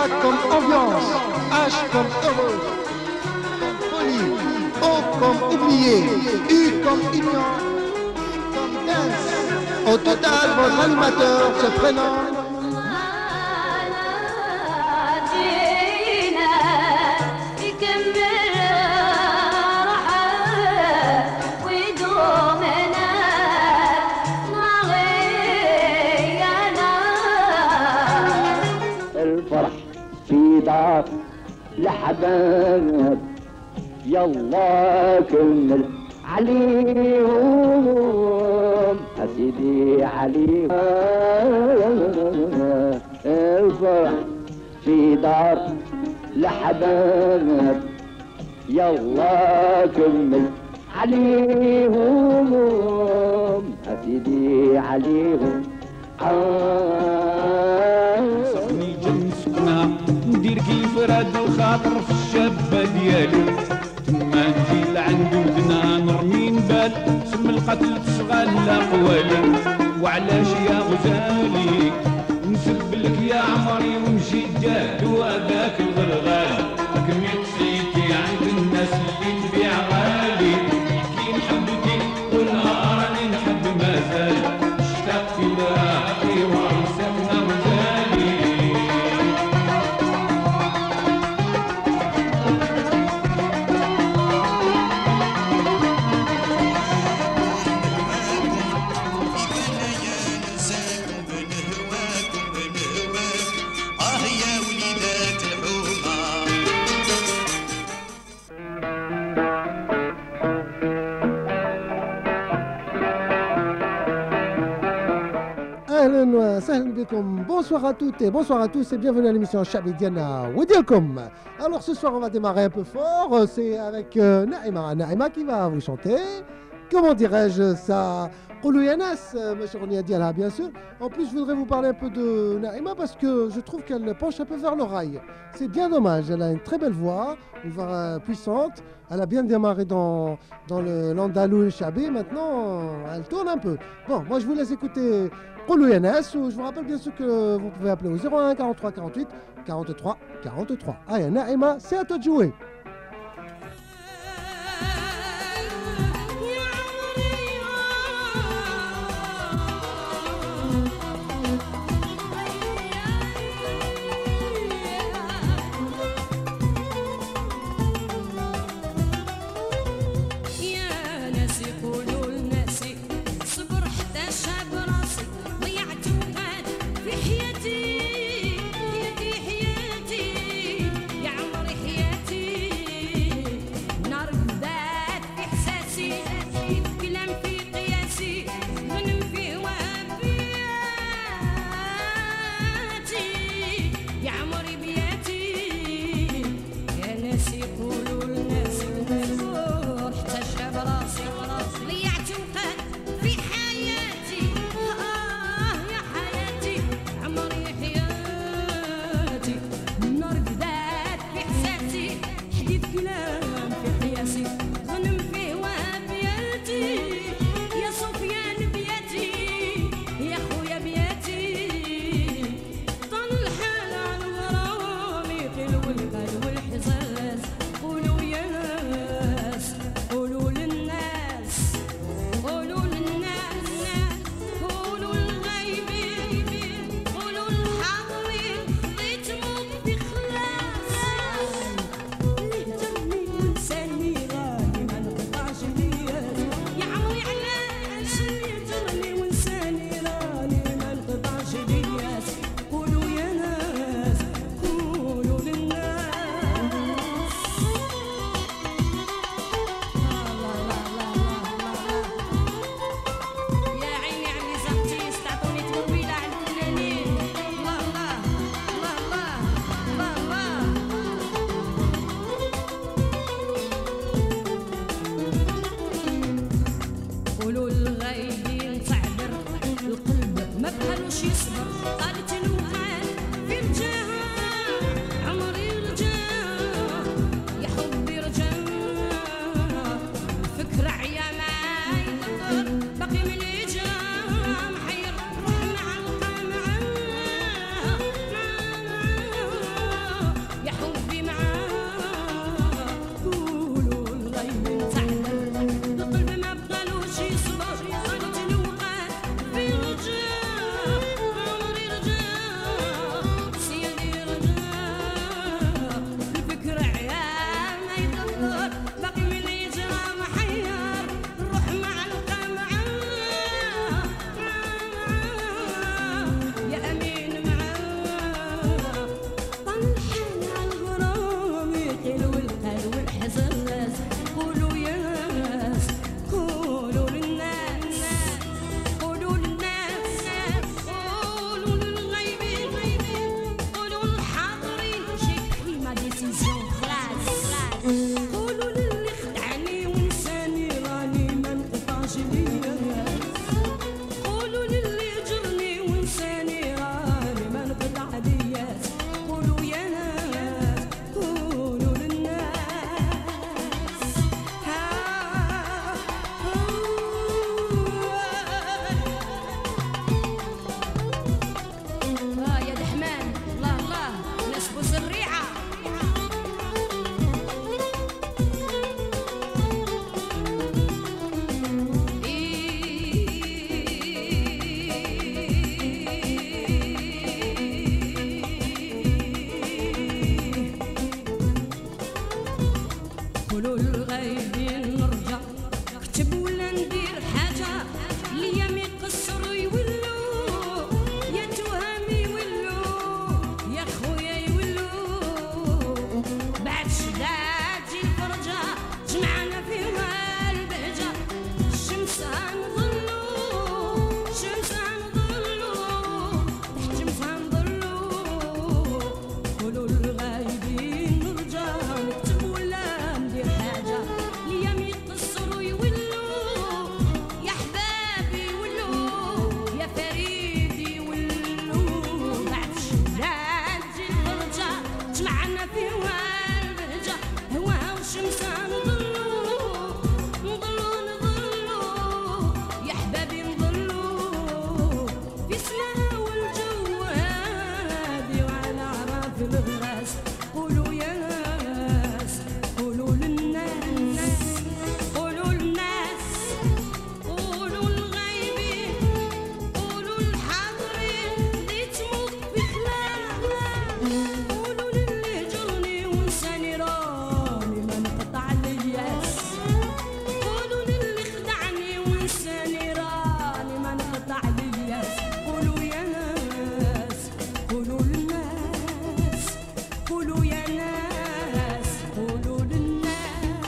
comme ambiance, H comme heureux, comme folie, O comme oublié, U comme ignorant, comme dance. Au total, votre animateur se prénomme دار لحباب يلا كمل عليهم أسيدي عليهم الفرح في دار لحباب يلا كمل عليهم أسيدي عليهم صفني جنسكنا ندير كيف راد الخاطر في الشابة ديالي تما نجي لعند ودنا نرمي نبال سم القتل تشغال الأقوالي وعلاش يا غزالي نسب لك يا عمري ونمشي جاد وهذاك الغرغال كمية سيتي عند الناس اللي تبيع غالي كي نحبتي والنهار راني نحب مازال اشتقت لراحتي وعساكنا غزالي Bonsoir à toutes et bonsoir à tous et bienvenue à l'émission Chabi Diana Wedialcom. Alors ce soir on va démarrer un peu fort, c'est avec Naïma qui va vous chanter. Comment dirais-je ça? Yanas, ma chère Diala, bien sûr. En plus, je voudrais vous parler un peu de Naïma parce que je trouve qu'elle penche un peu vers le rail. C'est bien dommage, elle a une très belle voix, une voix puissante. Elle a bien démarré dans l'andalou et le Chabi. Maintenant, elle tourne un peu. Bon, moi je vous laisse écouter Yanas, ou je vous rappelle bien sûr que vous pouvez appeler au 01 43 48 43 43. Ah, Naïma, c'est à toi de jouer. حياتي يا عمري حياتي يا دحمان الله الله ناس بوزريعة قولوا الغايبين نرجع كتب ولا ندير حاجة ليام يقصروا يولوا يا توهامي يولوا يا خويا يولوا بعد شداد تجي الفرجة جمعنا فيها البهجة الشمس غنظلوا الشمس غنظلوا تحت الشمس غنظلوا قولوا الغايبين نرجع نكتب ولا ندير حاجة ليام يقصروا يولوا يا حبابي يولوا يا فريدي يولوا بعد شداد تجي الفرجة جمعنا فيها البهجة هوا والشمس نضلوا نضلوا نضلوا يا حبابي نضلوا في سما والجو هادي وعلى عراف الغراس قولوا يا ناس قولوا للناس قولوا للناس قولوا للغايبين قولوا للحاضرين اللي تموت بخلاف قولوا للي هجرني ونساني راني ما نقطع الياس قولوا للي خدعني ونساني راني ما نقطع الياس قولوا يا ناس قولوا للناس قولوا يا ناس قولوا للناس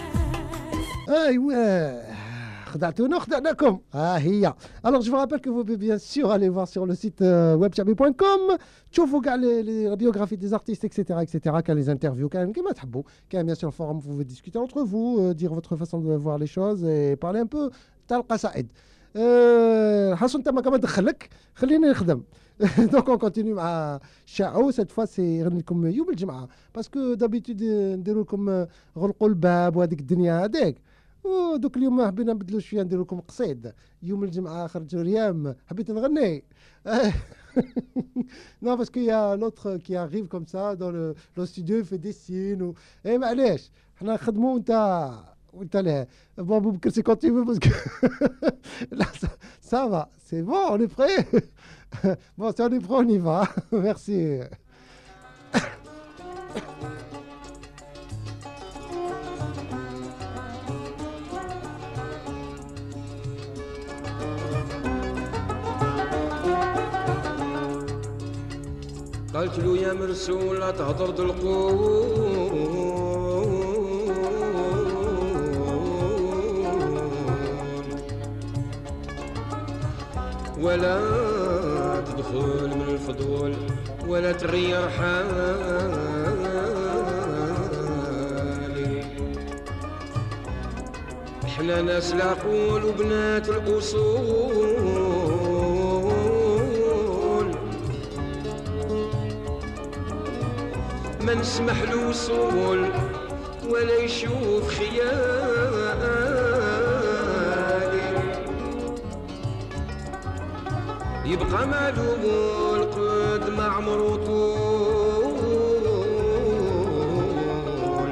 ايوه خدعتونا خدعناكم هي. Alors je vous rappelle que vous pouvez bien sûr aller voir sur le site webchabi.com تشوفوا كاع les biographies des artistes etc كاع les interviews كاع كيما تحبوا كاع bien sûr le forum vous pouvez discuter entre vous dire votre façon de voir les choses et parler un peu تاع القصائد. حسن انت ما كمان دخلك خليني نخدم. دونك اون كونتينيو مع شاعو سيت فوا سي غني لكم يوم الجمعه باسكو دابيتود نديروا لكم غلقوا الباب وهذيك الدنيا هذيك ودوك اليوم حبينا نبدلوا شويه نديروا لكم قصيد يوم الجمعه خرجوا ريام حبيت نغني. Non parce qu'il y a l'autre qui arrive comme ça dans le studio il fait des signes et معليش حنا نخدموا وانت لا bon Boubacar c'est quand tu veux parce que là ça va c'est bon on est prêt. Bon si on est prêt on y va. Merci. قالت له يا مرسول لا تهضر القول ولا تدخل من الفضول ولا تغير حالي احنا ناس العقول وبنات الاصول ما نسمح له وصول ولا يشوف خيالي يبقى معلوم القد ما عمرو طول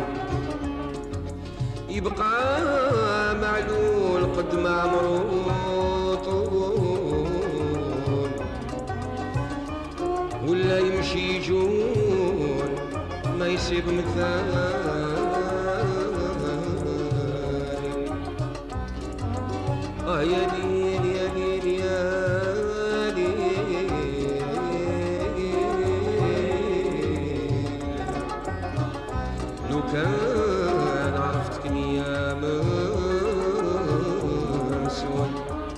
يبقى معلول قد ما عمرو طول ولا يمشي يجول ما يسيب مثالي يا ليل يا ليل يا لو كان عرفتك يا مسول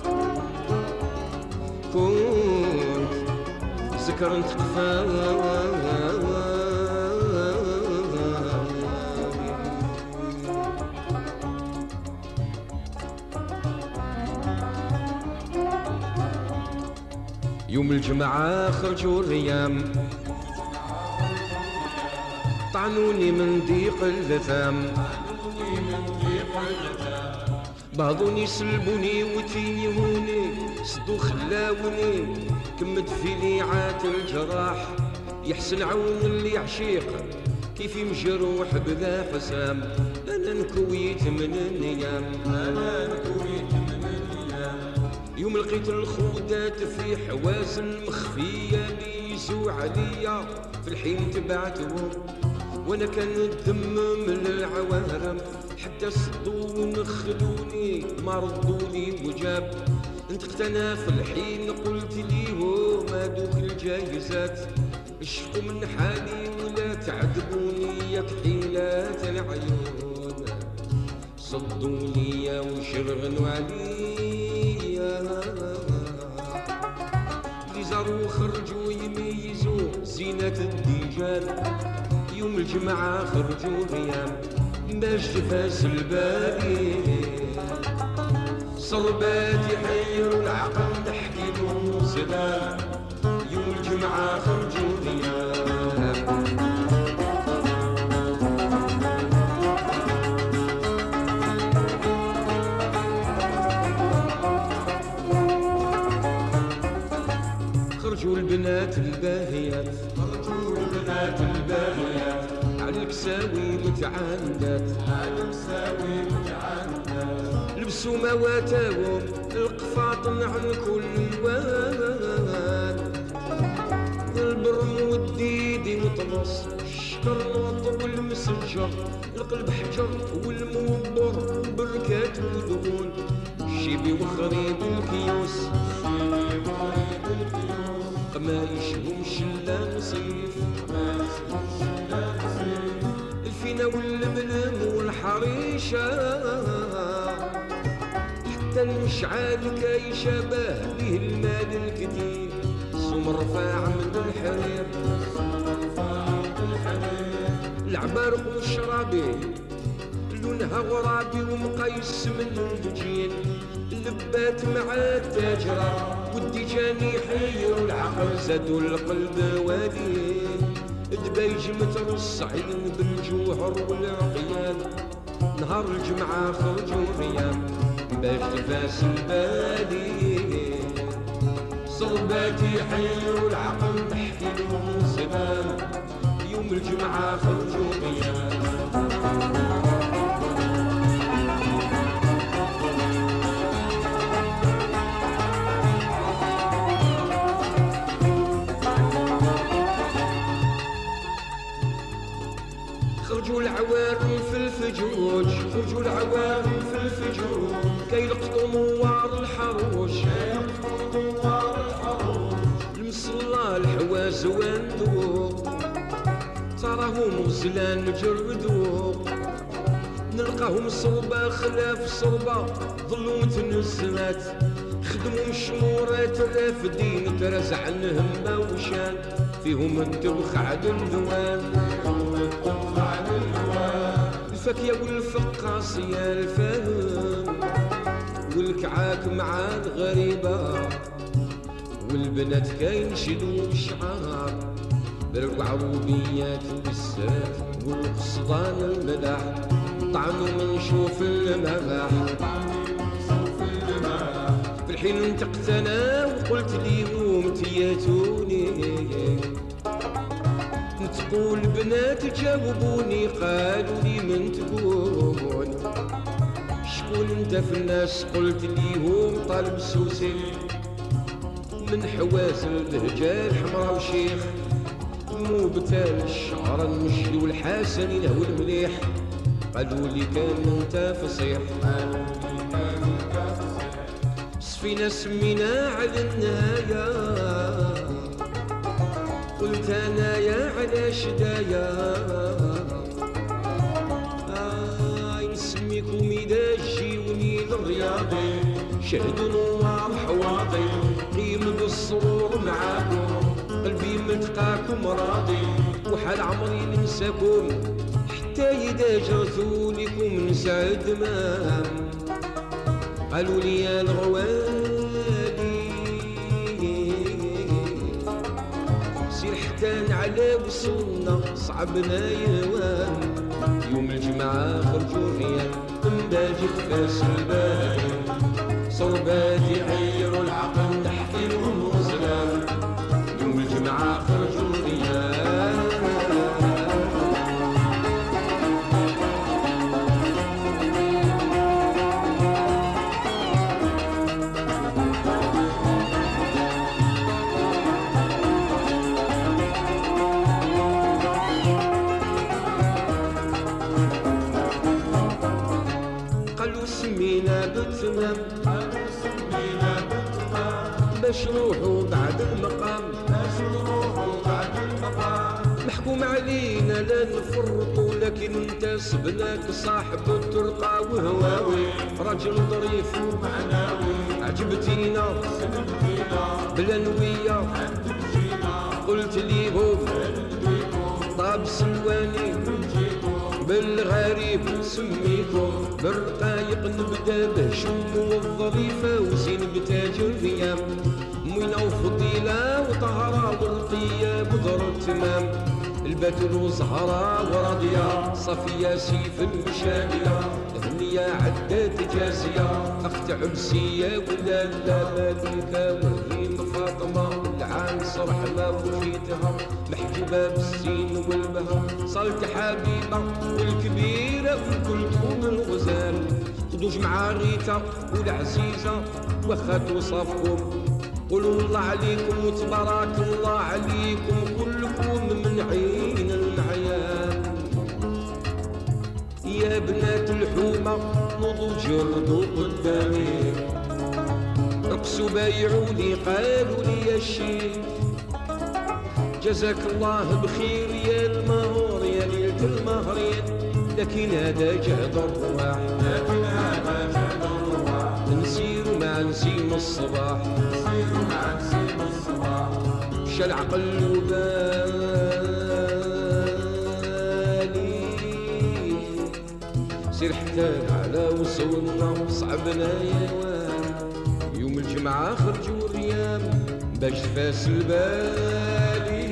كنت ذكر تقفى يوم الجمعة خرجوا الريام طعنوني من ضيق اللثام بعضوني سلبوني وتيهوني صدو خلاوني كمت في ليعات الجراح يحسن عون اللي عشيق كيفي مجروح بذا حسام انا نكويت من النيام يوم لقيت الخودات في حوازن مخفية بيزو عليا في الحين تبعتهم وانا كان الدم من العوارم حتى صدوا ونخلوني ما ردوني وجاب انت انا في الحين قلت ليهم هادوك الجايزات اشفقوا من حالي ولا تعذبوني يا كحيلات العيون صدوني وشرغنوا عليا اللي زاروا خرجوا يميزوا زينة الديجان يوم الجمعة خرجوا غيام باش تفاس البالي صربات يحيروا العقل تحكي لهم سلام يوم الجمعة خرجوا غيام خرجوا البنات الباهيات على الكساوي متعاندات لبسوا مواتاهم القفاطن عن كل الوان البرم والديدي مطمس الشكر نوط والمسجر القلب حجر والموبر بركات ودهون الشيبي وخريب الكيوس ما يشهمش الا نصيف الفينا والملم والحريشة حتى المشعال كاي شبه به المال الكتير صوم رفاع من الحرير العبارق والشرابي لونها غرابي ومقيس من الجين اللبات مع التاجرة والديجان يحير العقل زادوا القلب وادي دبيج مترص عين بالجوهر والعقيان نهار الجمعة خرجوا غيام باش تفاس البالي صربات يحيروا العقل نحكي لهم سلام يوم الجمعة خرجوا غيام خرجوا العوارم في الفجوج خرجوا العوارم في الفجوج كي يلقطوا نوار الحروش المصلى الحواز واندو تراهم غزلان جردو نلقاهم صربة خلاف صربة ظلوا متنزلات خدموا مشمورات رافدين ترزع عنهم موشان فيهم الدوخ عدل الوان الفاكية والفقاص يا الفهم والكعاك مع الغريبة والبنات كينشدوا بالشعار بالعروبيات والسات والقصدان المدح طعنوا من شوف المباح في الحين انتقت انا وقلت ليهم تياتوني تقول بنات جاوبوني قالوا لي من تكون شكون انت في الناس قلت ليهم طالب سوسي من حوازن الهجال حمرا وشيخ مو بتال الشعر المشي والحسن ينهو المليح قالوا لي كان انت فصيح صفينا سمينا على النهايه قلت انا يا على شدايا نسميكم اذا تجيوني الرياضي شهدوا نوار حواضي قيم بالسرور معاكم قلبي متقاكم راضي وحال عمري ننساكم حتى اذا جرتوا لكم نسعد مام قالوا لي يا الغوالي سير حتى على وصلنا صعبنا يوان يوم الجمعة خرجوا غياب باجي فاس البال صرباتي عيروا العقل نحكي لهم وزلال يوم الجمعة خرجوا غياب باش نروحوا بعد المقام محكوم علينا لا نفرطوا لكن انت صبناك صاحب الترقى وهواوي راجل ظريف ومعناوي عجبتينا بلا نوية قلت ليهم طاب سلواني بالغريب سميكم بالرقايق نبدا بهشم والظريفة وزين بتاجر فيام موينة وفضيلة وطهرة والقية بدر التمام البتول وزهرة وراضية صفية سيف المشاهية هنية عدات جازية أخت عبسية ولا لا مالكة وهين فاطمة العان صرحنا وفيتها محجوبة بالسين والبهر صالت حبيبة والكبيرة وكلكم الغزال خدوش مع ريتا والعزيزة واخا توصفكم قولوا الله عليكم وتبارك الله عليكم كلكم من عين المعيان يا بنات الحومة نوضوا جردوا قدامي رقصوا بايعوا لي قالوا لي يا الشيخ جزاك الله بخير يا المهور يا ليلة المهرين لكن هذا جهد الرواح نسير مع نسيم الصباح مشى العقل وبالي سير حتى على وصلنا صعبنا يوان يوم الجمعة خرجوا الريام باش تفاس البالي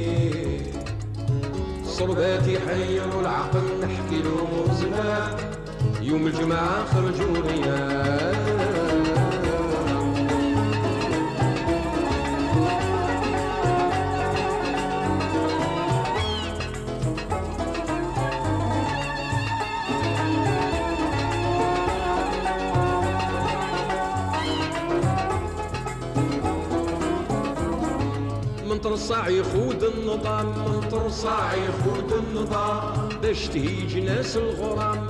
صرباتي حيروا العقل نحكي لهم زمان يوم الجمعة خرجوا الريام ترصع يخود النظام من ترصع يخود النظام باش تهيج ناس الغرام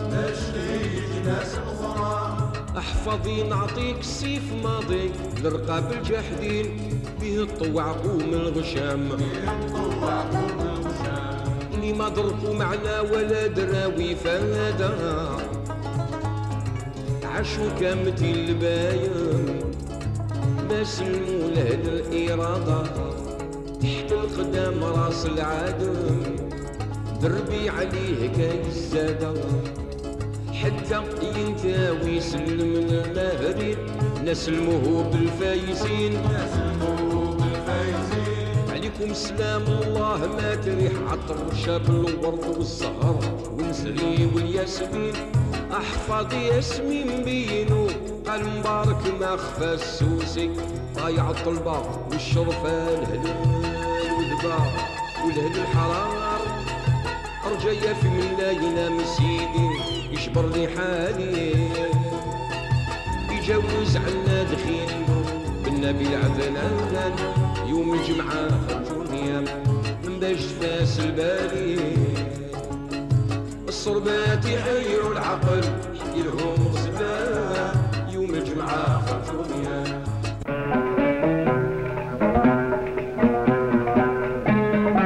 احفظي نعطيك السيف ماضي لرقاب الجاحدين به الطوع قوم الغشام اللي ما ضربوا معنا ولا دراوي فادا عاشوا كامتي الباين ما سلموا له الإرادة تحت القدام راس العادم دربي عليه كاي الزادة حتى ينتاوي يسلم الماهرين نسلموه بالفايزين عليكم السلام الله ما تريح عطر شاب الورد والزهر والنسري والياسمين احفظ ياسمين بينو قال مبارك ما خفى السوسي ضايع الطلبة والشرفة الهلال والذبار والهل الحرار رجايا في من لا ينام سيدي يشبر لي حالي يجوز عنا دخيل بالنبي العدنان يوم الجمعة خرجوا نيام من باش تفاس البالي الصربات يحيروا العقل يحكي لهم غزلان يوم الجمعة خرجوا نيام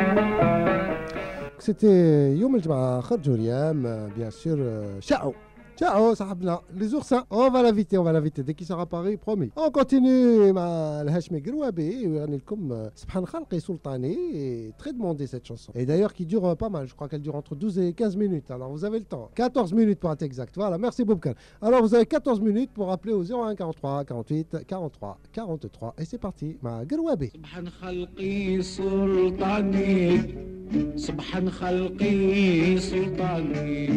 C'était Yom el Jama'a Khadjouriam, bien sûr, Chao. Ciao, صاحبنا les oursins. On va l'inviter dès qu'il sera à Paris, promis. On continue مع الهاشمي قروابي ويغني لكم سبحان خلقي سلطاني. Très demandé cette chanson. Et d'ailleurs qui dure pas mal, je crois qu'elle dure entre 12 et 15 minutes. Alors vous avez le temps. 14 minutes pour être exact. Voilà, merci Boubkan. Alors vous avez 14 minutes pour appeler au 01 43 48 43 43 et c'est parti. مع قروابي. سبحان خلقي سلطاني سبحان خلقي سلطاني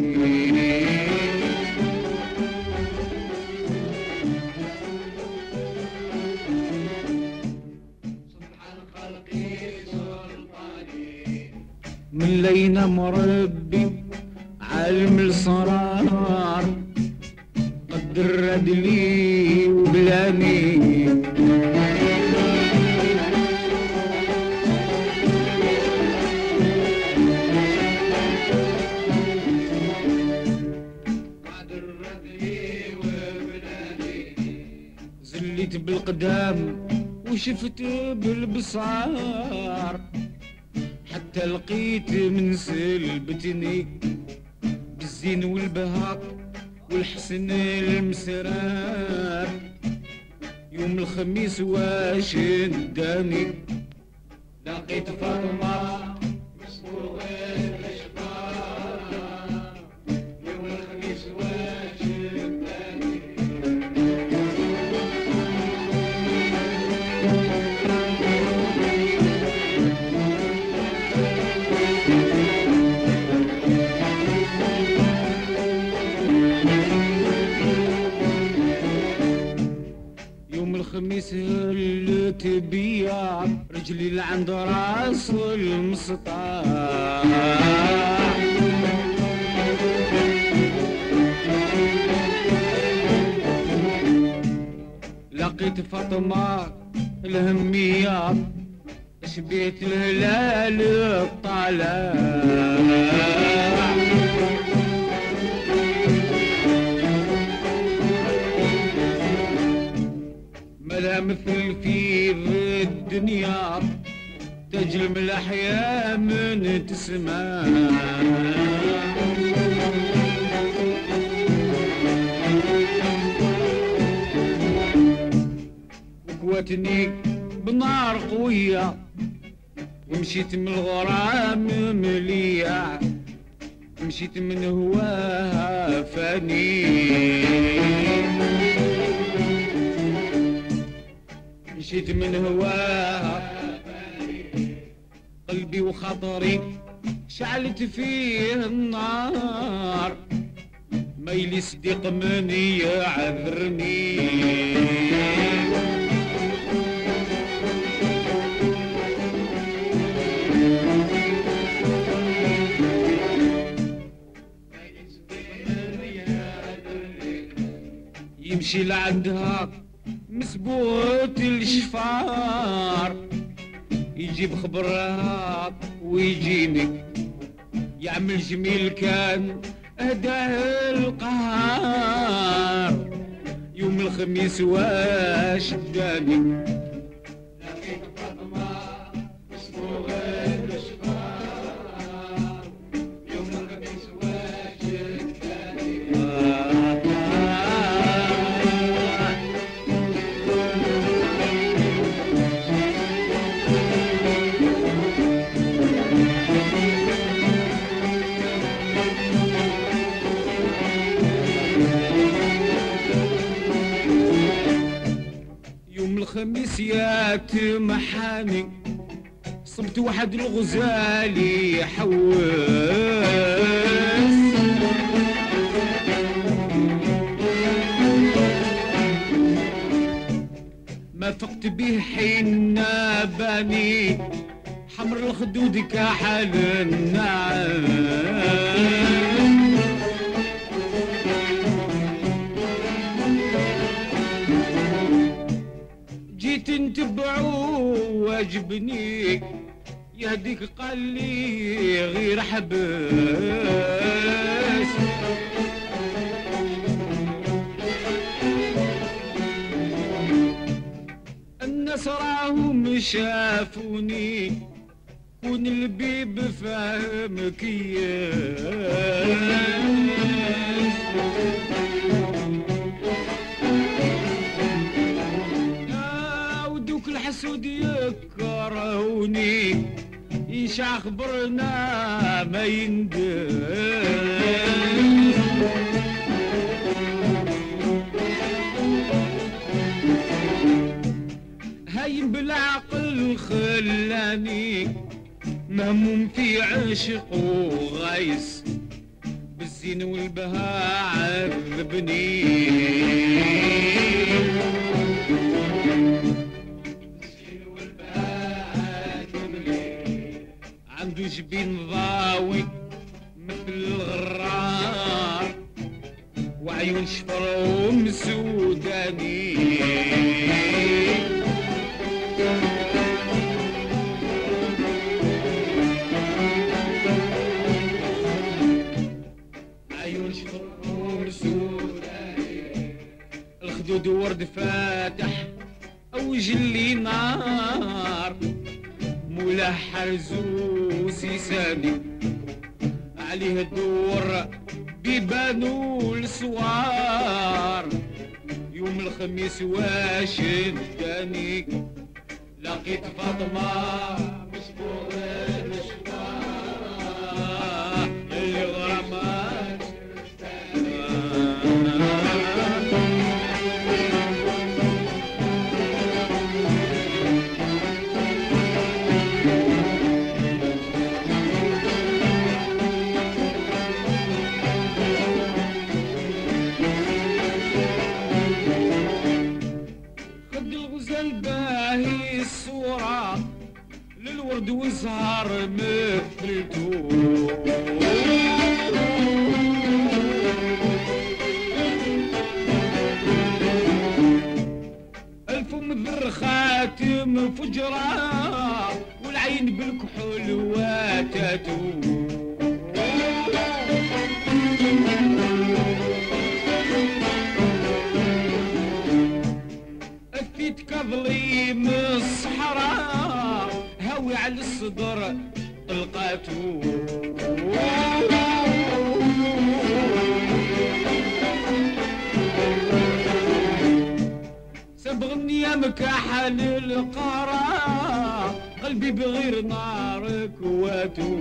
من لينا مربي عالم الاسرار قدر رد لي وبلاني زليت بالقدام وشفت بالبصار حتى لقيت من سلبتني بالزين والبهاء والحسن المسرار يوم الخميس واش نداني لقيت فاطمة مسبوغة الاشبار يوم الخميس واش نداني الخميس هلت بيا رجلي لعند راس المسطح لقيت فاطمة الهمية شبيت الهلال الطالع ملا مثل في الدنيا تجلم الأحياء من تسمع وقوتني بنار قوية ومشيت من الغرام مليع مشيت من هواها فاني مشيت من هواها قلبي وخاطري شعلت فيه النار ميلي صديق من يعذرني يمشي لعندها مسبوط الشفار يجيب خبرها ويجيني يعمل جميل كان هداه القهار يوم الخميس واش داني لقيت فاطمة مسبوغة الشفار يوم الخميس واش داني الخميس يات محاني صبت واحد الغزالي حواس ما فقت به حين باني حمر الخدود كحل النعام جيت نتبعو واجبني يهديك قال لي غير حبس الناس راهم شافوني كون البيب فاهمك ودوك الحسود يكرهوني إيش أخبرنا ما يندم هايم بالعقل خلاني مهموم في عشق وغايس بالزين والبهاء عذبني بالزين والبهاء عذبني عنده جبين ضاوي مثل الغرار وعيون شفرهم سوداني الخدود ورد فاتح او جلي نار مولا حرزوس يساني عليه الدور بيبانو السوار يوم الخميس واش اداني لقيت فاطمه مشبوغ المشوار اللي غرامات للورد وزهر مثلتو الفم ذر خاتم فجرة والعين بالكحول واتاتو أثيت كظليم الصحراء هاوي على الصدر طلقاتو سبغني يا مكحل القرى قلبي بغير نارك واتو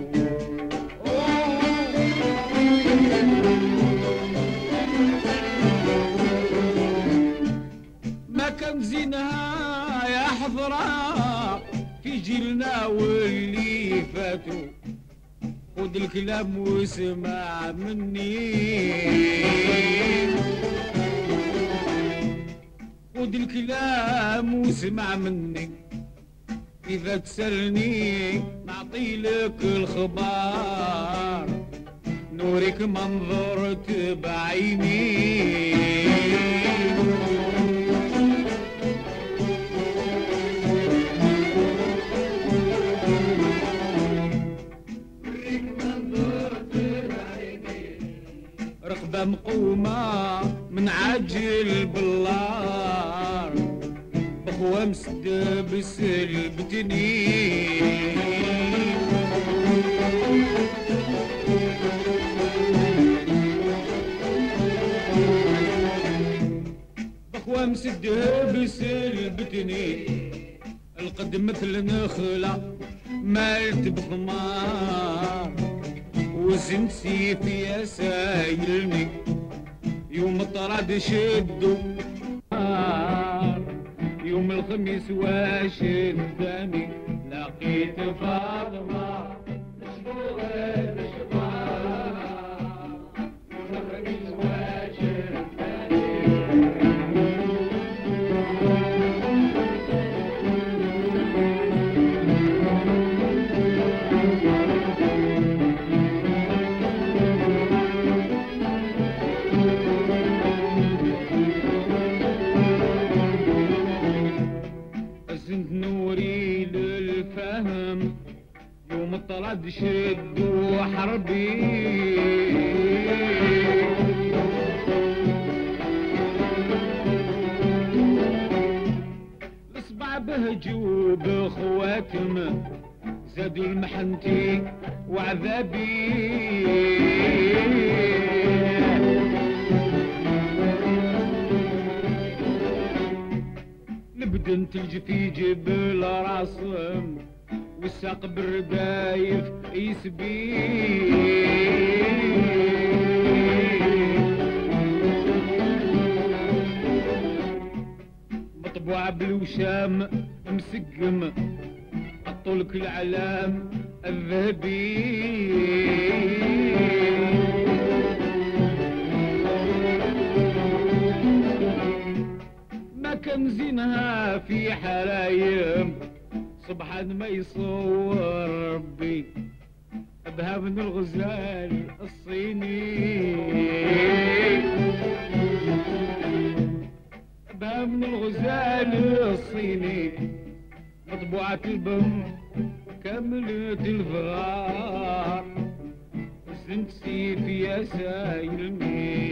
ما كان زينها يا حضرة في جيلنا واللي فاتوا خد الكلام واسمع مني خد الكلام واسمع مني إذا تسألني نعطيلك الخبار نورك منظرت بعيني رقبة مقومة من عاجل باللار بخوة مسدبس البتني بخوة مسدبس البتني القد مثل نخلة مالت بثمار وزن سيفي يا سايلني يوم طرد شدو يوم الخميس واش اداني لقيت فاطمه مشبوغه بالشباب يوم الخميس واش نوري للفهم يوم طرد شدوا حربي الاصبع بهجوا بخواتم زادوا المحنتي وعذابي البدن تلج في جبل راسم والساق بالردايف يسبي مطبوع بالوشام مسقم حطولك العلام الذهبي ما كان زينها في حرايم سبحان ما يصور ربي ابها من الغزال الصيني ابها من الغزال الصيني مطبوعة البم كاملة الفغار زنت سيفي يا سايلني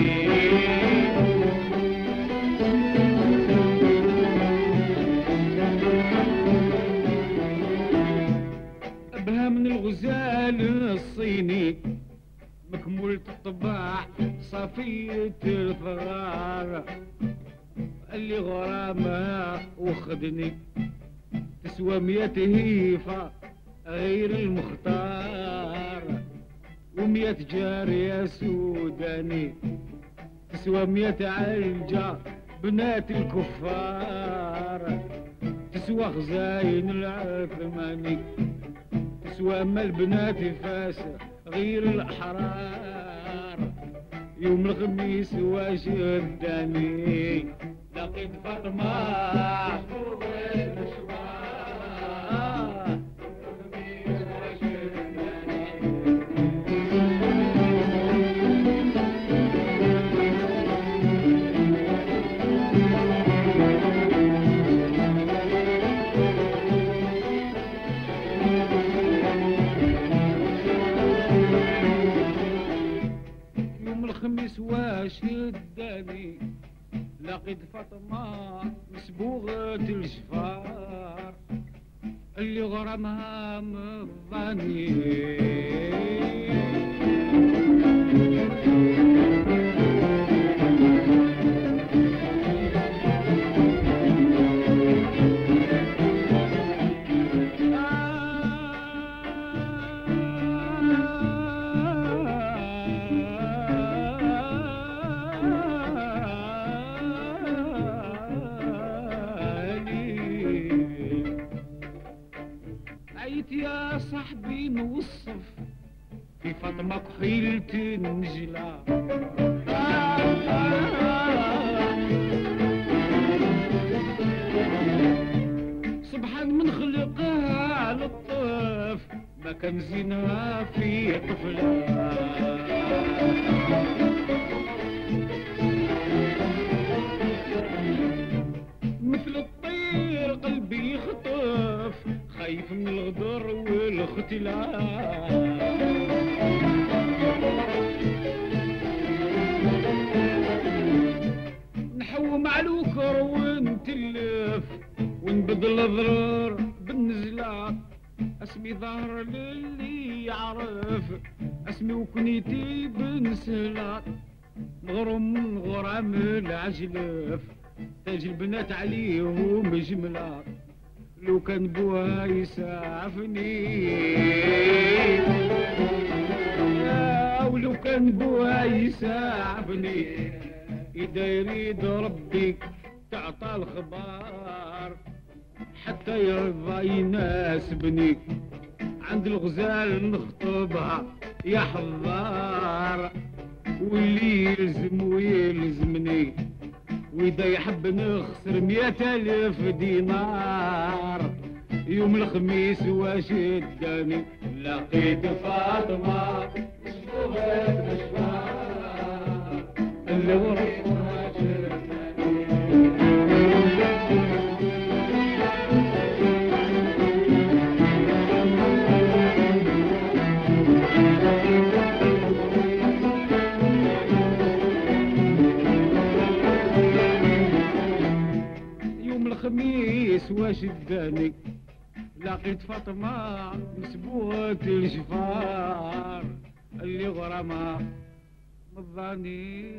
من الغزال الصيني مكمولة الطباع صافية الفرار اللي غرامها وخدني تسوى 100 هيفا غير المختار و100 جارية سوداني تسوى 100 علجة بنات الكفار تسوى خزاين العثماني تسوى ما البنات فاس غير الأحرار يوم الخميس وشداني لقيت فاطمة الخميس وشداني لقيت فاطمة مسبوغة الجفار اللي غرامها مضاني يا صاحبي نوصف في فاطمة كحيلة النجلة سبحان من خلقها على الطف ما كان زينها في طفلة مثل الطير قلبي يخطف خايف من الغدر والاختلاف نحوم على الوكر ونتلف ونبدل الضرر بالنزلة اسمي ظهر للي يعرف اسمي وكنيتي بن سهلة نغرم غرام العجلف تاج البنات عليهم جملة لو كان بوها يسعفني ولو كان بوها يسعفني إذا يريد ربي تعطى الخبار حتى يرضى يناسبني عند الغزال نخطبها يا حضار واللي يلزم ويلزمني وإذا يحب نخسر 100,000 دينار يوم الخميس وشداني لقيت فاطمة مشبوهة مشبار اللي ورثها الخميس وشداني لقيت فاطمة نسبوت الجفار اللي غرامة مضاني.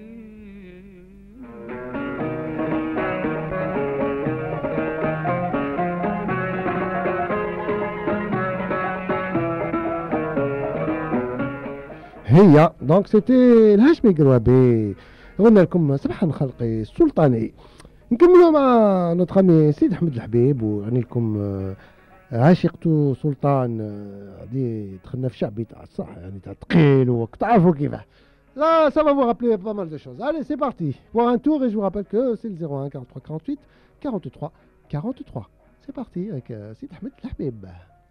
هي دونك سيتي الهاشمي قروابي، قلنا لكم صباح خلقي السلطاني. نكملوا مع نوتخ امي سيد احمد الحبيب وغني لكم عاشقته سلطان. غادي دخلنا في شعبي تاع الصح يعني تاع الثقيل وتعرفوا كيفاه. Là, ça va vous rappeler pas mal de choses. Allez, c'est parti pour un tour et je vous rappelle que c'est le 01 43 48 43 43. C'est parti avec Sid Ahmed Lahbib.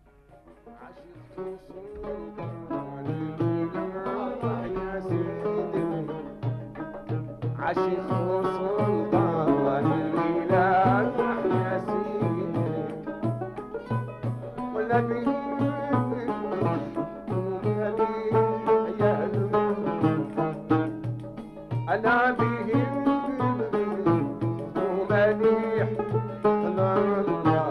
عشيق سلطان البلاد يا سيدي والنبي أنا بهم ومليح الله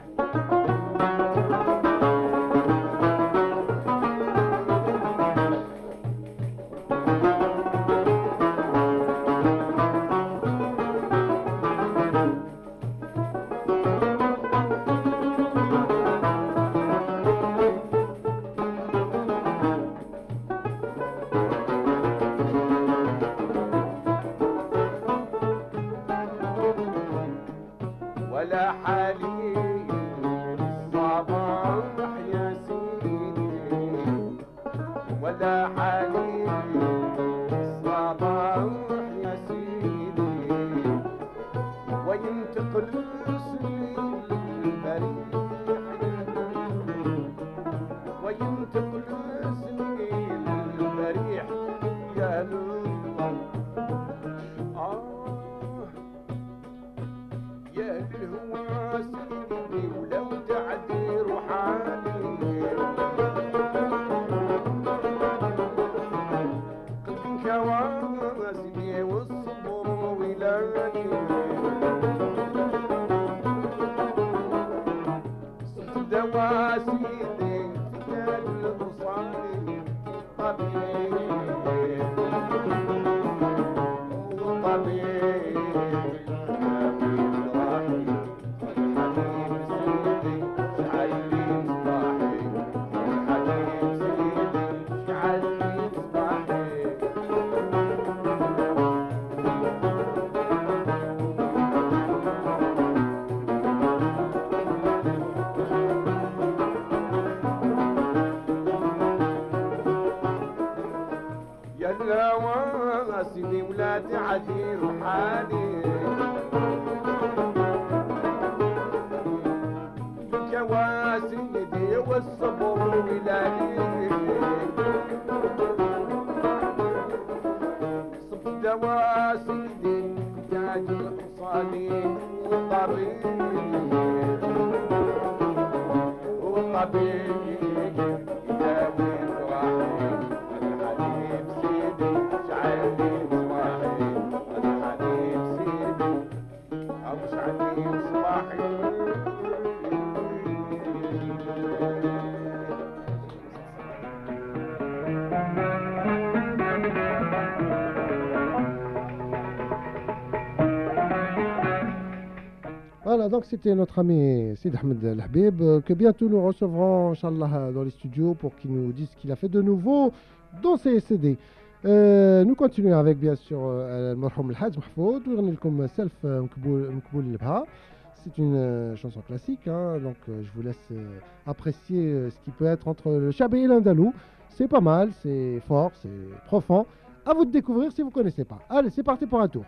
ولا حالي صباح يا سيدي ولا حالي صباح يا سيدي وينتقل سنين البريح وينتقل سنين البريح يا الله يا الهوى سيدي ولو تعدي روحاني قلبك واسدي والصبر ولاني صرت دوا سيدي في الغصاني طبيعي طبيعي سيدي ولا تعدي روحاني كواسيدي والصبر ولاني صف دوا سيدي تاج الحصاني والطبيب يداوي جراحي الحبيب سيدي شعلي صباحي الحبيب سيدي أو شعلي صباحي Voilà, donc c'était notre ami Sid Ahmed Lahbib, que bientôt nous recevrons, Inch'Allah, dans les studios pour qu'il nous dise ce qu'il a fait de nouveau dans ses CD. Nous continuons avec, bien sûr, Marhoum El-Hajj Mahfoud, Self Mkboul Lebha. C'est une chanson classique, hein, donc je vous laisse apprécier ce qui peut être entre le Chabi et l'Andalou. C'est pas mal, c'est fort, c'est profond. À vous de découvrir si vous ne connaissez pas. Allez, c'est parti pour un tour.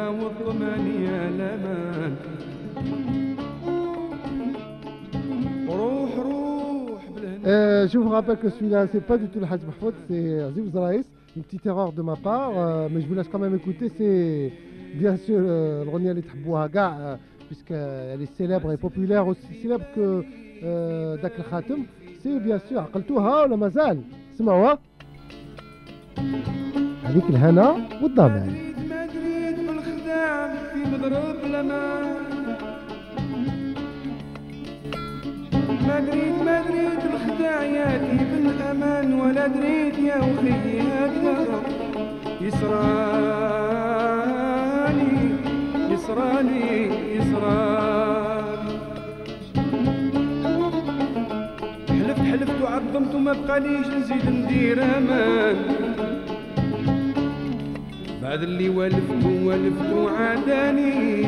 والضمان يا لمان روح روح بالهنا. Je vous rappelle que celui-là, c'est pas du tout le Hajj Mahfoud, c'est Ziv Zraïs. Une petite erreur de ma part, mais je vous laisse quand même écouter. C'est bien sûr le Roni Ali Tahbouhaga, puisqu'elle est célèbre et populaire, aussi célèbre que Dak el Khatem. C'est bien sûr عقلتوها ولا مازال؟ اسمعوها. هذيك الهنا والضمان. مدريد بالخداع في مضرب الامان مدريد الخداعياتي بالامان ولا دريت يا وخيي هكذا يسراني حلفت وعظمت وما بقاليش نزيد ندير امان بعد اللي ولفت عاداني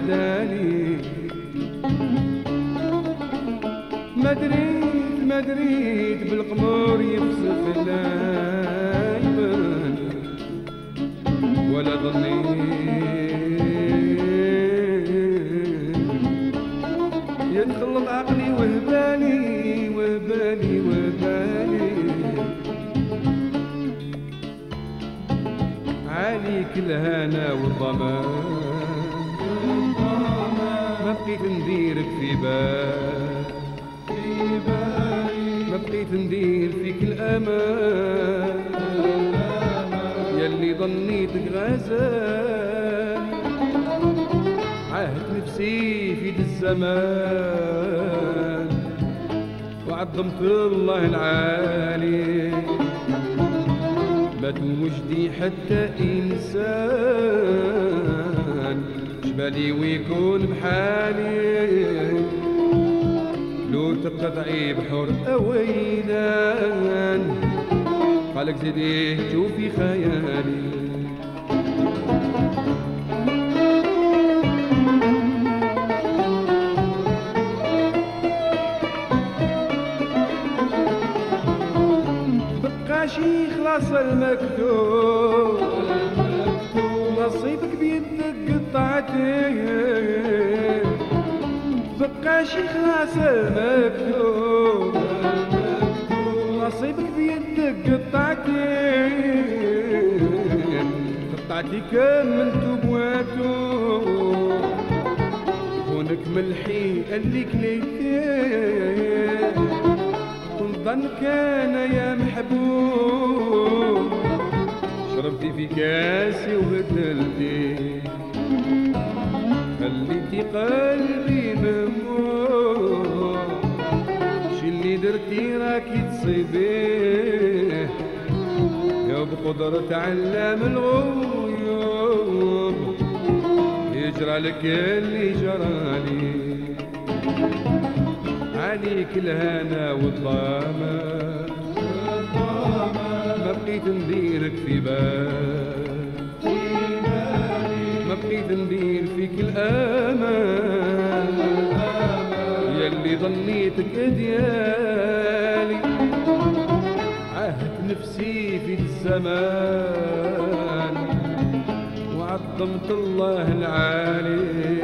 مدريد بالقمر يفسخ الايمان ولا ظنيت يدخل عقلي وهبالي عليك الهنا والضمان ما بقيت نديرك في بالي ما بقيت ندير فيك الأمان يلي ظنيتك غزال عهد نفسي في ذا الزمان وعظمت الله العالي ما توجدي حتى إنسان جبالي ويكون بحالي لو تقطعي بحر أويلان قالك زيدي شوفي خيالي بقاشي خلاص المكتوب نصيبك بيدك قطعتي بقاشي خلاص المكتوب نصيبك بيدك قطعتي كم من تبواتو كونك ملحي قالك ليتين ظنك انا يا محبوب شربتي في كاسي وبدلتي خليتي قلبي مموت شي اللي درتي راكي تصيبيه يا بقدرة علام الغيوب يجرى لك اللي جرالي عليك الهنا والضمان ما بقيت نديرك في بالي ما بقيت ندير فيك الأمان يلي ظنيتك ديالي عهد نفسي في الزمان وعظمت الله العالي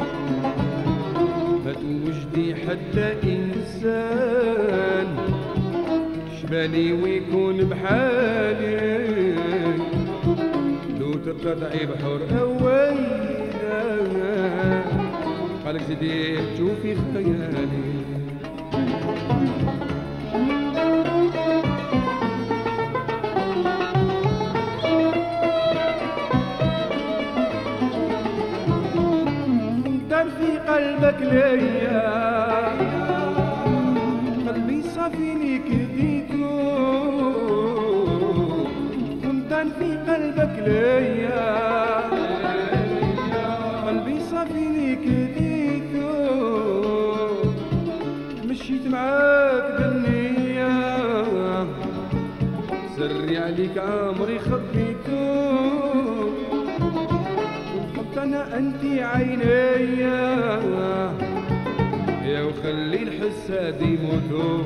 ما توجدي حتى إنسان شبالي ويكون بحالي لو تقطعي بحر أويلا قالك زيدي تشوفي خيالي قلبك ليا قلبي صافيني كديتو كنت في قلبك ليا قلبي صافيني كديتو مشيت معاك بالنية سري عليك عمري خبيتو أنا أنتي عيني يا وخلي الحساد يموتوا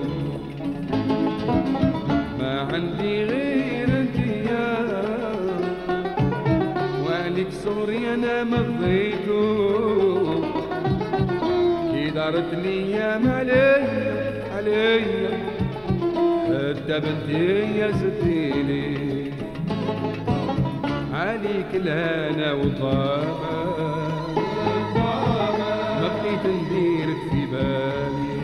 ما عندي غير انتي عليك صغري انا مضيتو كي دارت الايام عليا حتى بنتي يا ستيني عليك الهنا والطابة ما بقيت نديرك في بالي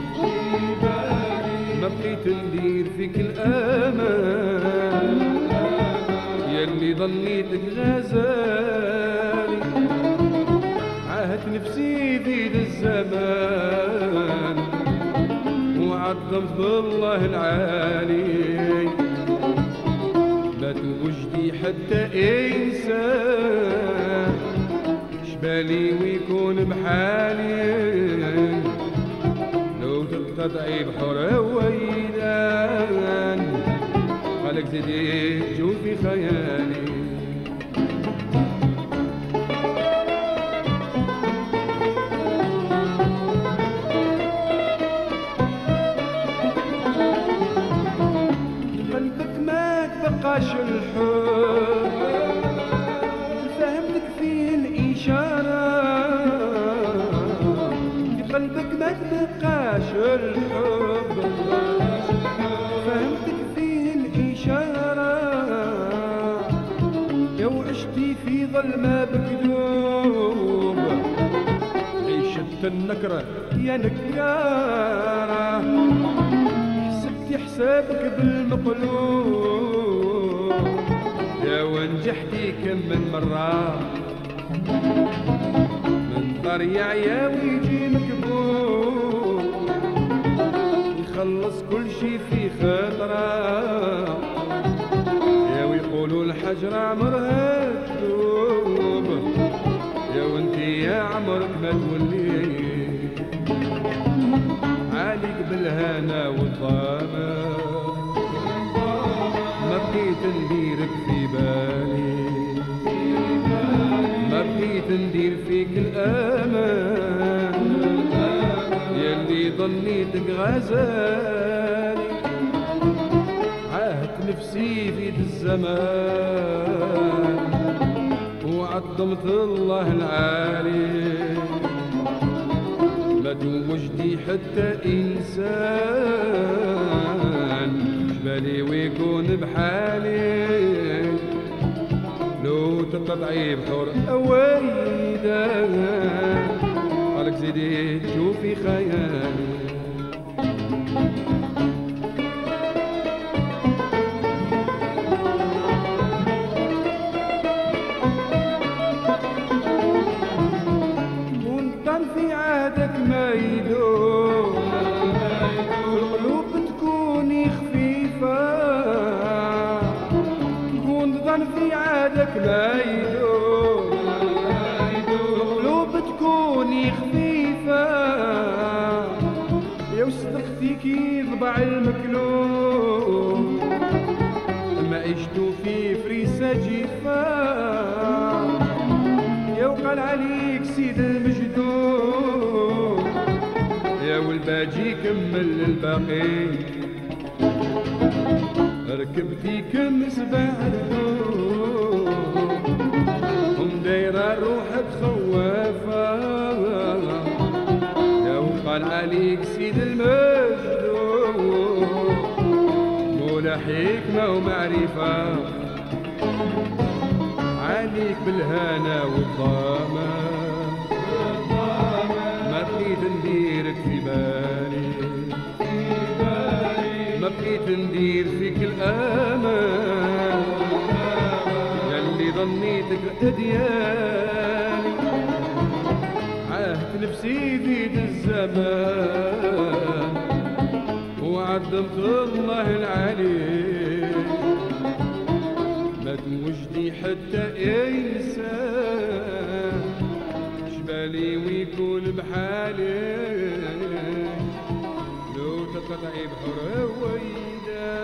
ما بقيت ندير فيك الأمان يلي ظنيتك غزالي عاهدت نفسي بيد الزمان وعظمت بالله العالي لا توجدي حتى إنسان شبالي ويكون بحالي لو تنقطعي بحر ويدان قالك زيدي شوفي خيالي قلبك ما تبقاش الحب فهمتك فيه الإشارة في قلبك ما تبقاش الحب فهمتك فيه الإشارة لو عشتي في ظلمة بكذوب عيشت النكرة يا نكارة حسبتي حسابك بالمقلوب يا ونجحتي كم من مرة من طريع يا ويجي مكبوب يخلص كل شي في خطرة يا ويقولوا الحجر عمرها تدوب يا وانتي يا عمرك ما تولي عليك بالهنا والطامة ما بقيت نديرك في بالي ما بقيت ندير فيك الأمان يلي ظنيتك غزالي عاهدت نفسي بيد الزمان وعظمت الله العالي لا توجدي حتى إنسان جبالي ويكون بحالي لو تقطعي بحور أويدا قالك زيدي تشوفي خيالي في عادك ما يدوم القلوب تكوني خفيفة كون ظن في عادك ما يدوم القلوب تكوني خفيفة يا وصدقتي كي ضبع المكلوم ما عشتو في فريسة جيفة يا وقال عليك سيد المجدود يا والباجي كمل الباقي ركبتي كم سبع الحوم دايرة روحك خوافة يا وقال عليك سيد المجدود مولا حكمة ومعرفة عليك بالهنا والضامة ما بقيت نديرك في بالي ما بقيت ندير فيك الأمان ياللي ظنيتك ديالي عاهدت نفسي بيد الزمان وعظمت الله العلي ما توجدي حتى إنسان جبالي ويكون بحالي لو تقطعي بحر ويدا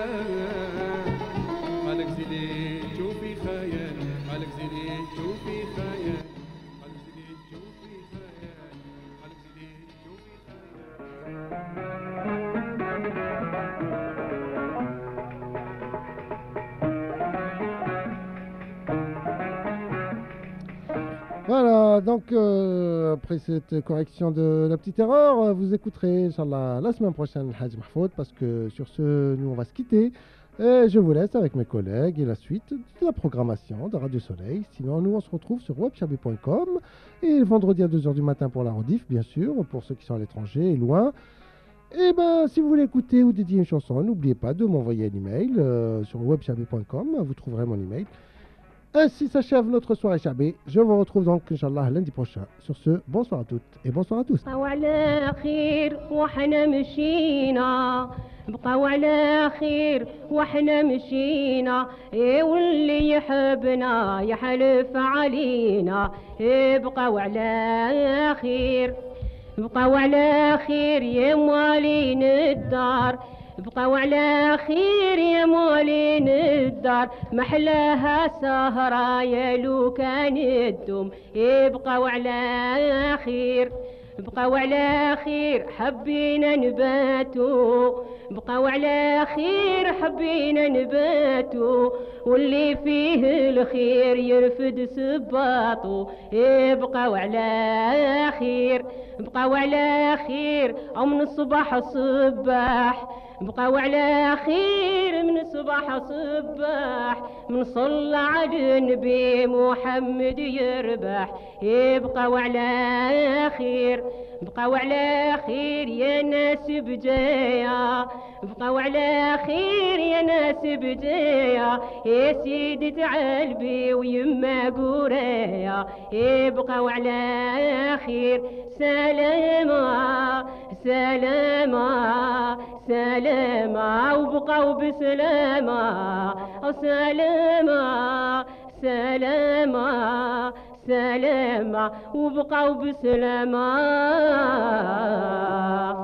قالك زيدي تشوفي خيال قالك زيدي تشوفي خيال قالك زيدي تشوفي خيال قالك زيدي تشوفي خيال Voilà, donc après cette correction de la petite erreur, vous écouterez, Inch'Allah, la semaine prochaine, Hajj Mahfoud, parce que sur ce, nous, on va se quitter. Et je vous laisse avec mes collègues et la suite de la programmation de Radio Soleil. Sinon, nous, on se retrouve sur webchabi.com et vendredi à 2h du matin pour la rediff, bien sûr, pour ceux qui sont à l'étranger et loin. Et ben, si vous voulez écouter ou dédier une chanson, n'oubliez pas de m'envoyer un email sur webchabi.com, vous trouverez mon email. Ainsi s'achève notre soirée Chabé. Je vous retrouve donc, Inch'Allah, lundi prochain. Sur ce, bonsoir à toutes et bonsoir à tous. وعلى خير وحنا مشينا بقاو على خير وحنا مشينا إيه واللي يحبنا يحلف علينا إيه بقاو على خير بقاو على خير يا موالين الدار بقاو على خير يا موالين الدار محلاها سهرة يا لو كان الدم يبقاو على خير بقاو على خير حبينا نباتو بقاو على خير حبينا نباتو واللي فيه الخير يرفد سباطو يبقاو على خير بقاو على خير او من الصباح الصباح بقاو على خير من صباح صباح من صلى على النبي محمد يربح يبقاو على خير بقاو على خير يا ناس بجايا بقاو على خير يا ناس بجايا يا سيدي تعالبي ويما قوريا يبقاو على خير سلامة سلامة سلامة وبقاو بسلامة سلامة سلامة سلامة وبقاو بسلامة